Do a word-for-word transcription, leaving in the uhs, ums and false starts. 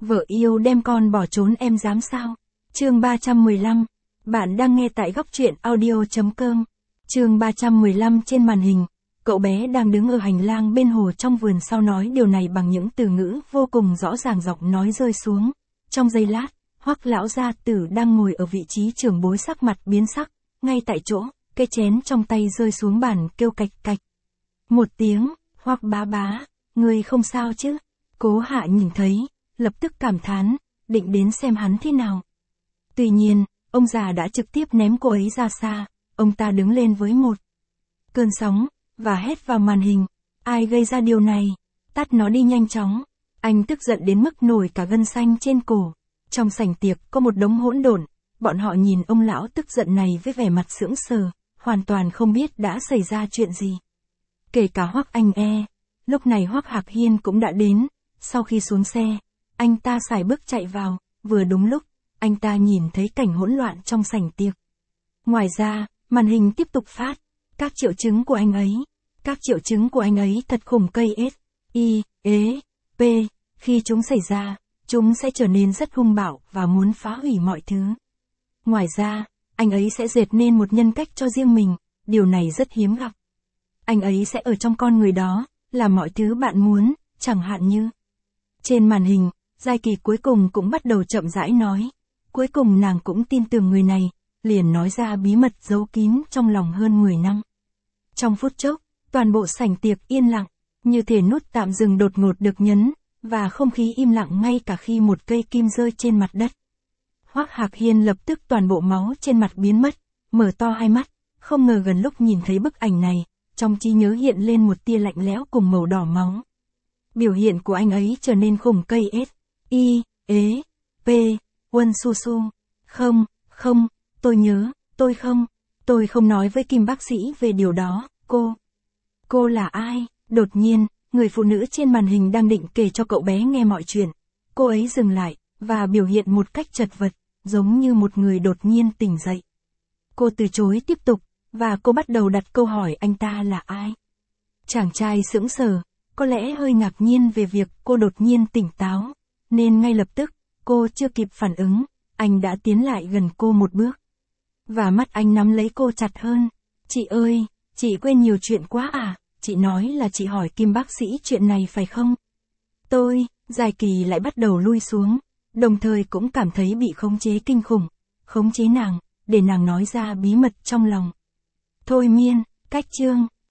Vợ yêu đem con bỏ trốn em dám sao? Chương ba trăm mười lăm. Bạn đang nghe tại góc truyện audio chấm com. Chương ba trăm mười lăm trên màn hình, cậu bé đang đứng ở hành lang bên hồ trong vườn sau nói điều này bằng những từ ngữ vô cùng rõ ràng, giọng nói rơi xuống. Trong giây lát, Hoắc lão gia tử đang ngồi ở vị trí trưởng bối sắc mặt biến sắc, ngay tại chỗ, cái chén trong tay rơi xuống bàn kêu cạch cạch. Một tiếng, Hoắc bá bá, ngươi không sao chứ? Cố Hạ nhìn thấy, lập tức cảm thán, định đến xem hắn thế nào. Tuy nhiên, ông già đã trực tiếp ném cô ấy ra xa, ông ta đứng lên với một cơn sóng, và hét vào màn hình. Ai gây ra điều này? Tắt nó đi nhanh chóng. Anh tức giận đến mức nổi cả gân xanh trên cổ. Trong sảnh tiệc có một đống hỗn độn, bọn họ nhìn ông lão tức giận này với vẻ mặt sững sờ, hoàn toàn không biết đã xảy ra chuyện gì. Kể cả Hoắc Anh E. Lúc này Hoắc Hạc Hiên cũng đã đến. Sau khi xuống xe, anh ta sải bước chạy vào, vừa đúng lúc, anh ta nhìn thấy cảnh hỗn loạn trong sảnh tiệc. Ngoài ra, màn hình tiếp tục phát, các triệu chứng của anh ấy. Các triệu chứng của anh ấy thật khủng cây S, I, E, P, khi chúng xảy ra, chúng sẽ trở nên rất hung bạo và muốn phá hủy mọi thứ. Ngoài ra, anh ấy sẽ dệt nên một nhân cách cho riêng mình, điều này rất hiếm gặp. Anh ấy sẽ ở trong con người đó, làm mọi thứ bạn muốn, chẳng hạn như. Trên màn hình, Giai Kỳ cuối cùng cũng bắt đầu chậm rãi nói. Cuối cùng nàng cũng tin tưởng người này, liền nói ra bí mật giấu kín trong lòng hơn mười năm. Trong phút chốc, toàn bộ sảnh tiệc yên lặng, như thể nút tạm dừng đột ngột được nhấn, và không khí im lặng ngay cả khi một cây kim rơi trên mặt đất. Hoắc Hạc Hiên lập tức toàn bộ máu trên mặt biến mất, mở to hai mắt, không ngờ gần lúc nhìn thấy bức ảnh này, trong trí nhớ hiện lên một tia lạnh lẽo cùng màu đỏ máu. Biểu hiện của anh ấy trở nên khủng cây S, I, E, P, Won Su Su. Không, không, tôi nhớ, tôi không, tôi không nói với Kim bác sĩ về điều đó, cô. Cô là ai? Đột nhiên, người phụ nữ trên màn hình đang định kể cho cậu bé nghe mọi chuyện. Cô ấy dừng lại, và biểu hiện một cách chật vật, giống như một người đột nhiên tỉnh dậy. Cô từ chối tiếp tục, và cô bắt đầu đặt câu hỏi anh ta là ai. Chàng trai sững sờ, có lẽ hơi ngạc nhiên về việc cô đột nhiên tỉnh táo, nên ngay lập tức, cô chưa kịp phản ứng, anh đã tiến lại gần cô một bước. Và mắt anh nắm lấy cô chặt hơn. Chị ơi, chị quên nhiều chuyện quá à, chị nói là chị hỏi Kim bác sĩ chuyện này phải không? Tôi, Giai Kỳ lại bắt đầu lui xuống, đồng thời cũng cảm thấy bị khống chế kinh khủng, khống chế nàng, để nàng nói ra bí mật trong lòng. Thôi miên, cách chương.